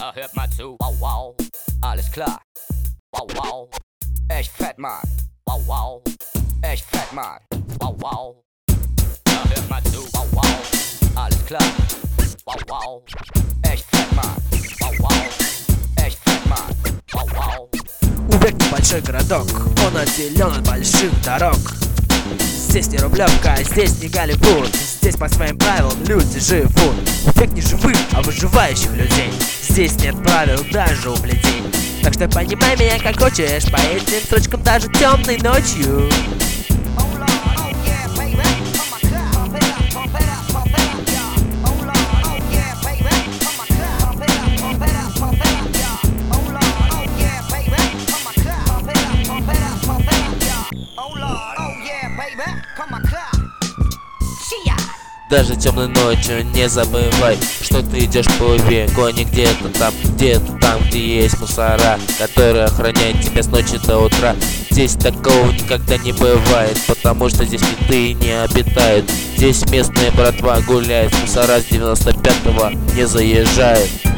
hört mal zu, wow, wow, alles klar, wow, wow, echt fett, Mann, wow, wow, echt fett, Mann, wow, wow, hört mal zu, wow, wow, alles klar, wow, wow, echt fett, Mann, wow, wow, echt fett, Mann, wow, wow. Увек небольшой городок, он отделен от больших дорог. Здесь не Рублевка, здесь не Голливуд. Здесь по своим правилам люди живут. Увек не живых, а выживающих людей. Здесь нет правил даже у людей. Так что понимай меня как хочешь, по этим строчкам даже темной ночью. Даже темной ночью не забывай, что ты идешь по веку, а не где-то там, где есть мусора, которые охраняют тебя с ночи до утра. Здесь такого никогда не бывает, потому что здесь киты не обитают. Здесь местная братва гуляет, мусора с 95-го не заезжают.